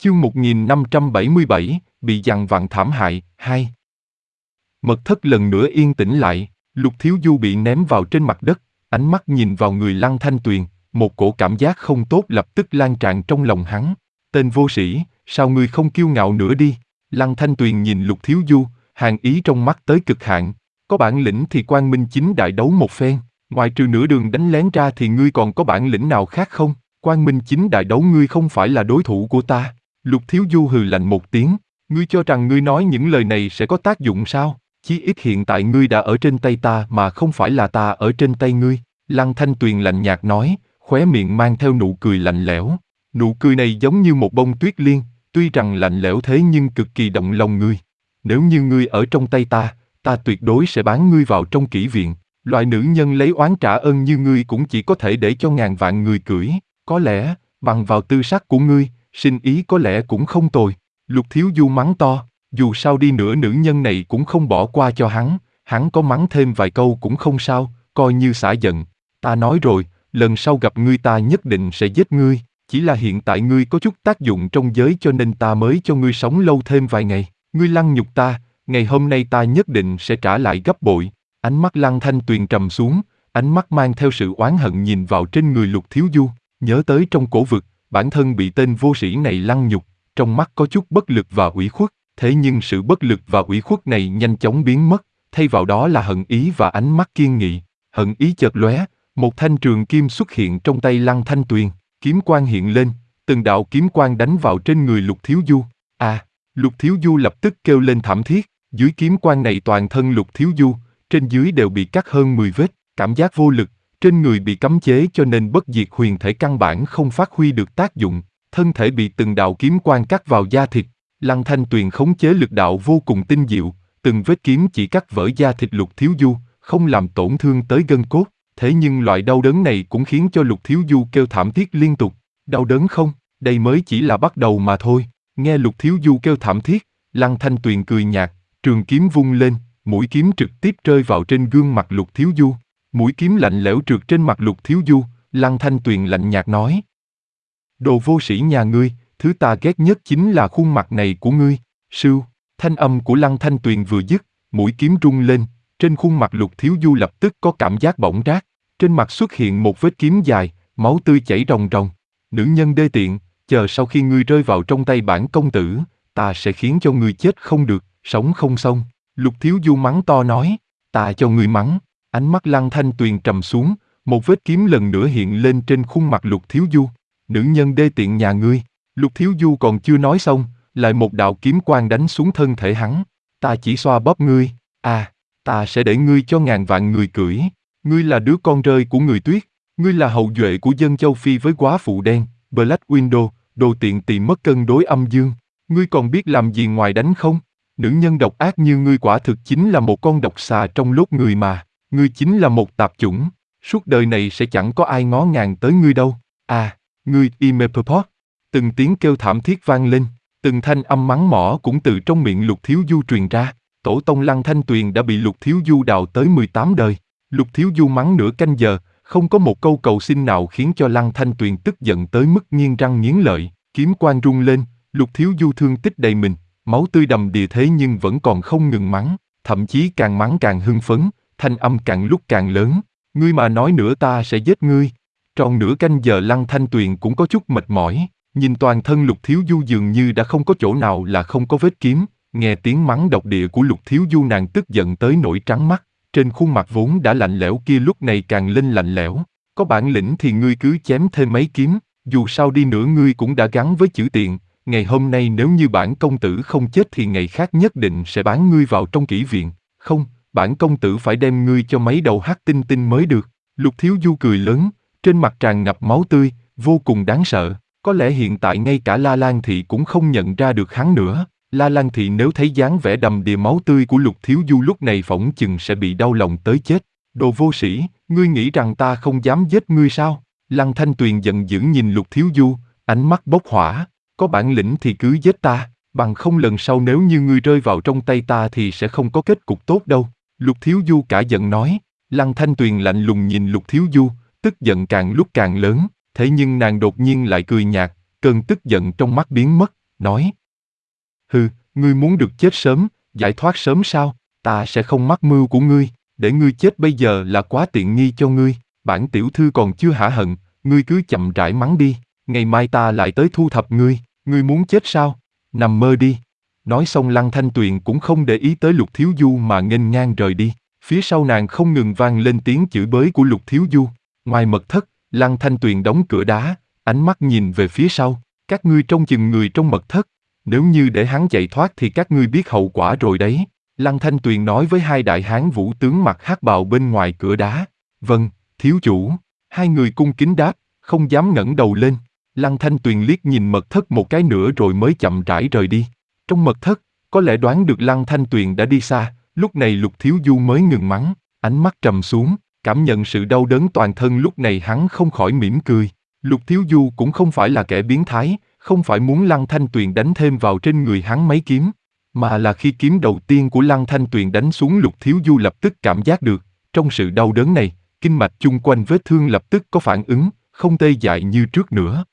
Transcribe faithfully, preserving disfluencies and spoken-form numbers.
Chương một nghìn năm trăm bảy mươi bảy, bị dằn vặn thảm hại, hai. Mật thất lần nữa yên tĩnh lại, Lục Thiếu Du bị ném vào trên mặt đất, ánh mắt nhìn vào người Lăng Thanh Tuyền, một cổ cảm giác không tốt lập tức lan tràn trong lòng hắn. Tên vô sĩ, sao ngươi không kiêu ngạo nữa đi? Lăng Thanh Tuyền nhìn Lục Thiếu Du, hàn ý trong mắt tới cực hạn. Có bản lĩnh thì quang minh chính đại đấu một phen, ngoài trừ nửa đường đánh lén ra thì ngươi còn có bản lĩnh nào khác không? Quang minh chính đại đấu ngươi không phải là đối thủ của ta. Lục Thiếu Du hừ lạnh một tiếng, ngươi cho rằng ngươi nói những lời này sẽ có tác dụng sao? Chí ít hiện tại ngươi đã ở trên tay ta mà không phải là ta ở trên tay ngươi. Lăng Thanh Tuyền lạnh nhạt nói, khóe miệng mang theo nụ cười lạnh lẽo. Nụ cười này giống như một bông tuyết liên, tuy rằng lạnh lẽo thế nhưng cực kỳ động lòng ngươi. Nếu như ngươi ở trong tay ta, ta tuyệt đối sẽ bán ngươi vào trong kỹ viện. Loại nữ nhân lấy oán trả ơn như ngươi cũng chỉ có thể để cho ngàn vạn người cưỡi. Có lẽ, bằng vào tư sắc của ngươi, sinh ý có lẽ cũng không tồi. Lục Thiếu Du mắng to, dù sao đi nữa nữ nhân này cũng không bỏ qua cho hắn, hắn có mắng thêm vài câu cũng không sao, coi như xả giận. Ta nói rồi, lần sau gặp ngươi ta nhất định sẽ giết ngươi, chỉ là hiện tại ngươi có chút tác dụng trong giới cho nên ta mới cho ngươi sống lâu thêm vài ngày. Ngươi lăng nhục ta, ngày hôm nay ta nhất định sẽ trả lại gấp bội. Ánh mắt Lăng Thanh Tuyền trầm xuống, ánh mắt mang theo sự oán hận nhìn vào trên người Lục Thiếu Du, nhớ tới trong cổ vực, bản thân bị tên vô sĩ này lăng nhục, trong mắt có chút bất lực và ủy khuất, thế nhưng sự bất lực và ủy khuất này nhanh chóng biến mất, thay vào đó là hận ý và ánh mắt kiên nghị. Hận ý chợt lóe, một thanh trường kim xuất hiện trong tay Lăng Thanh Tuyền, kiếm quang hiện lên, từng đạo kiếm quang đánh vào trên người Lục Thiếu Du. À, Lục Thiếu Du lập tức kêu lên thảm thiết, dưới kiếm quang này toàn thân Lục Thiếu Du, trên dưới đều bị cắt hơn mười vết, cảm giác vô lực, trên người bị cấm chế cho nên bất diệt huyền thể căn bản không phát huy được tác dụng, thân thể bị từng đạo kiếm quang cắt vào da thịt. Lăng Thanh Tuyền khống chế lực đạo vô cùng tinh diệu, từng vết kiếm chỉ cắt vỡ da thịt Lục Thiếu Du, không làm tổn thương tới gân cốt, thế nhưng loại đau đớn này cũng khiến cho Lục Thiếu Du kêu thảm thiết liên tục. Đau đớn không, đây mới chỉ là bắt đầu mà thôi. Nghe Lục Thiếu Du kêu thảm thiết, Lăng Thanh Tuyền cười nhạt, trường kiếm vung lên, mũi kiếm trực tiếp rơi vào trên gương mặt Lục Thiếu Du. Mũi kiếm lạnh lẽo trượt trên mặt Lục Thiếu Du, Lăng Thanh Tuyền lạnh nhạt nói: Đồ vô sĩ nhà ngươi, thứ ta ghét nhất chính là khuôn mặt này của ngươi. Sưu, thanh âm của Lăng Thanh Tuyền vừa dứt, mũi kiếm rung lên, trên khuôn mặt Lục Thiếu Du lập tức có cảm giác bỏng rát, trên mặt xuất hiện một vết kiếm dài, máu tươi chảy ròng ròng. Nữ nhân đê tiện, chờ sau khi ngươi rơi vào trong tay bản công tử, ta sẽ khiến cho ngươi chết không được, sống không xong. Lục Thiếu Du mắng to nói, ta cho ngươi mắng. Ánh mắt Lăng Thanh Tuyền trầm xuống, một vết kiếm lần nữa hiện lên trên khuôn mặt Lục Thiếu Du. Nữ nhân đê tiện nhà ngươi. Lục Thiếu Du còn chưa nói xong, lại một đạo kiếm quang đánh xuống thân thể hắn. Ta chỉ xoa bóp ngươi, à, ta sẽ để ngươi cho ngàn vạn người cưỡi. Ngươi là đứa con rơi của người tuyết, ngươi là hậu duệ của dân châu Phi với góa phụ đen, Black Widow, đồ tiện tỳ mất cân đối âm dương. Ngươi còn biết làm gì ngoài đánh không? Nữ nhân độc ác như ngươi quả thực chính là một con độc xà trong lốt người mà. Ngươi chính là một tạp chủng, suốt đời này sẽ chẳng có ai ngó ngàng tới ngươi đâu. À, ngươi Imepopot. Từng tiếng kêu thảm thiết vang lên, từng thanh âm mắng mỏ cũng từ trong miệng Lục Thiếu Du truyền ra. Tổ tông Lăng Thanh Tuyền đã bị Lục Thiếu Du đào tới mười tám đời. Lục Thiếu Du mắng nửa canh giờ, không có một câu cầu xin nào khiến cho Lăng Thanh Tuyền tức giận tới mức nghiến răng nghiến lợi. Kiếm quang rung lên, Lục Thiếu Du thương tích đầy mình, máu tươi đầm đìa thế nhưng vẫn còn không ngừng mắng, thậm chí càng mắng càng hưng phấn, thanh âm càng lúc càng lớn. Ngươi mà nói nữa ta sẽ giết ngươi. Tròn nửa canh giờ Lăng Thanh Tuyền cũng có chút mệt mỏi, nhìn toàn thân Lục Thiếu Du dường như đã không có chỗ nào là không có vết kiếm. Nghe tiếng mắng độc địa của Lục Thiếu Du nàng tức giận tới nỗi trắng mắt, trên khuôn mặt vốn đã lạnh lẽo kia lúc này càng lên lạnh lẽo. Có bản lĩnh thì ngươi cứ chém thêm mấy kiếm, dù sao đi nữa ngươi cũng đã gắn với chữ tiện. Ngày hôm nay nếu như bản công tử không chết thì ngày khác nhất định sẽ bán ngươi vào trong kỹ viện. Không, bản công tử phải đem ngươi cho mấy đầu hắc tinh tinh mới được. Lục Thiếu Du cười lớn, trên mặt tràn ngập máu tươi, vô cùng đáng sợ. Có lẽ hiện tại ngay cả La Lan Thị cũng không nhận ra được hắn nữa. La Lan Thị nếu thấy dáng vẻ đầm đìa máu tươi của Lục Thiếu Du lúc này phỏng chừng sẽ bị đau lòng tới chết. Đồ vô sĩ, ngươi nghĩ rằng ta không dám giết ngươi sao? Lăng Thanh Tuyền giận dữ nhìn Lục Thiếu Du, ánh mắt bốc hỏa. Có bản lĩnh thì cứ giết ta, bằng không lần sau nếu như ngươi rơi vào trong tay ta thì sẽ không có kết cục tốt đâu. Lục Thiếu Du cả giận nói. Lăng Thanh Tuyền lạnh lùng nhìn Lục Thiếu Du, tức giận càng lúc càng lớn, thế nhưng nàng đột nhiên lại cười nhạt, cơn tức giận trong mắt biến mất, nói. Hừ, ngươi muốn được chết sớm, giải thoát sớm sao? Ta sẽ không mắc mưu của ngươi, để ngươi chết bây giờ là quá tiện nghi cho ngươi. Bản tiểu thư còn chưa hả hận, ngươi cứ chậm rãi mắng đi, ngày mai ta lại tới thu thập ngươi, ngươi muốn chết sao? Nằm mơ đi. Nói xong Lăng Thanh Tuyền cũng không để ý tới Lục Thiếu Du mà nghênh ngang rời đi. Phía sau nàng không ngừng vang lên tiếng chửi bới của Lục Thiếu Du. Ngoài mật thất, Lăng Thanh Tuyền đóng cửa đá, ánh mắt nhìn về phía sau. Các ngươi trông chừng người trong mật thất. Nếu như để hắn chạy thoát thì các ngươi biết hậu quả rồi đấy. Lăng Thanh Tuyền nói với hai đại hán vũ tướng mặc hắc bào bên ngoài cửa đá. Vâng, thiếu chủ. Hai người cung kính đáp, không dám ngẩng đầu lên. Lăng Thanh Tuyền liếc nhìn mật thất một cái nữa rồi mới chậm rãi rời đi. Trong mật thất, có lẽ đoán được Lăng Thanh Tuyền đã đi xa, lúc này Lục Thiếu Du mới ngừng mắng, ánh mắt trầm xuống, cảm nhận sự đau đớn toàn thân lúc này hắn không khỏi mỉm cười. Lục Thiếu Du cũng không phải là kẻ biến thái, không phải muốn Lăng Thanh Tuyền đánh thêm vào trên người hắn mấy kiếm, mà là khi kiếm đầu tiên của Lăng Thanh Tuyền đánh xuống Lục Thiếu Du lập tức cảm giác được, trong sự đau đớn này, kinh mạch chung quanh vết thương lập tức có phản ứng, không tê dại như trước nữa.